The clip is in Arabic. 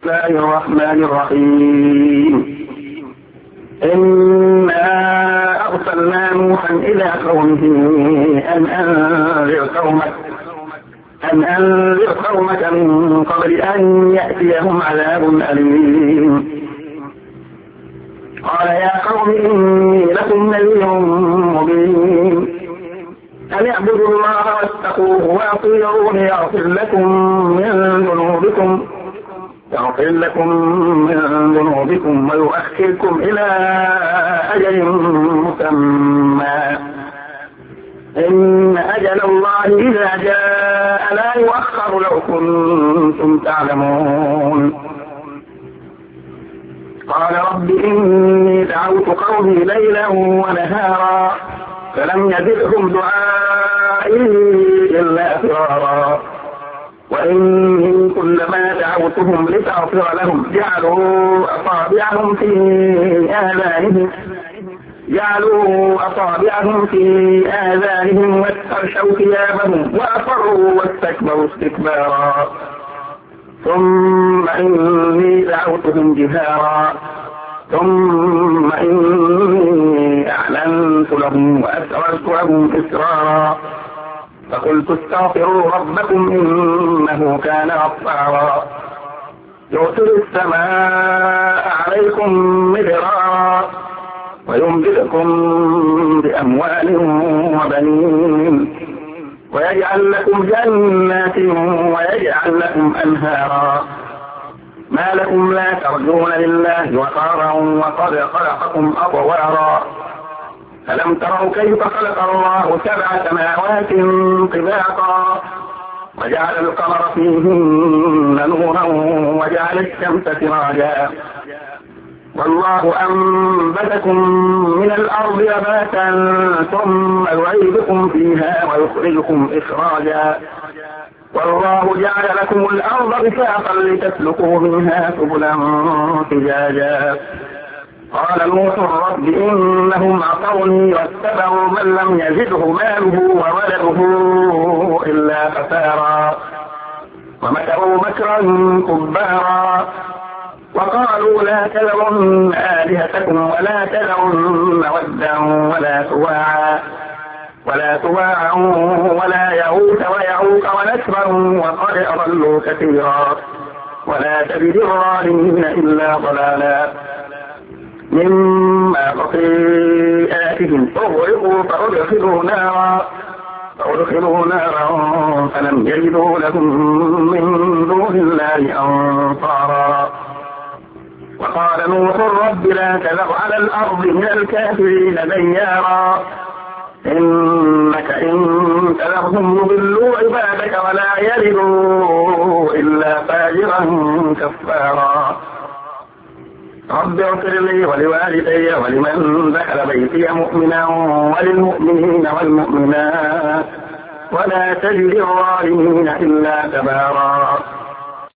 الله الرحمن الرحيم. إنا أرسلنا نوحا إلى قومه أن أنذر قومك من قبل أن يأتيهم عذاب أليم. قال يا قوم إني لكم نذير مبين أن اعبدوا الله واتقوه وأطيعون يغفر لكم من ذنوبكم ويؤخركم إلى أجل مسمى إن أجل الله إذا جاء لا يؤخر لو كنتم تعلمون. قال رب إني دعوت قومي ليلا ونهارا فلم يزدهم دعائي إلا فرارا وإني كلما دعوتهم لتغفر لهم جعلوا أصابعهم في آذانهم واستغشوا ثيابهم وأصروا واستكبروا استكبارا ثم إني دعوتهم جهارا ثم إني أعلنت لهم وأسررت لهم إسرارا فقلت استغفروا ربكم إنه كان غفارا يرسل السماء عليكم مدرارا ويمددكم بأموال وبنين ويجعل لكم جنات ويجعل لكم أنهارا ما لكم لا ترجون لله وقارا وقد خلقكم أطوارا ألم تروا كيف خلق الله 7 سماوات طباقا وجعل القمر فيهن نورا وجعل الشمس سراجا والله أنبتكم من الأرض نباتا ثم يعيدكم فيها ويخرجكم إخراجا والله جعل لكم الأرض بساطا لتسلكوا منها سبلا فجاجا قال نوح رب إنهم عصوني واتبعوا من لم يزده ماله وولده إلا خسارا ومكروا مكرا كبارا وقالوا لا تذرن آلهتكم ولا تذرن ودا ولا سواعا ولا يغوث ويعوق ونسرا وقد أضلوا كثيرا ولا تجد الظالمين إلا ضلالا مما خطيئاتهم أغرقوا فأدخلوا نارا فلم يجدوا لهم من دون الله أنصارا وقال نوح رب لا تذر على الأرض من الكافرين ديارا إنك إن تذرهم يضلوا عبادك ولا يلدوا إلا فاجرا كفارا رب اغفر لي ولوالدي ولمن دخل بيتي مؤمنا وللمؤمنين والمؤمنات ولا تجد الظالمين إلا تبارا